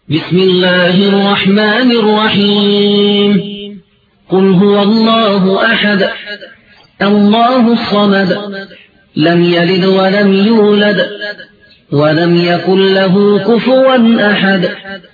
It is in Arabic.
بسم الله الرحمن الرحيم قل هو الله أحد الله الصمد لم يلد ولم يولد ولم يكن له كفوا أحد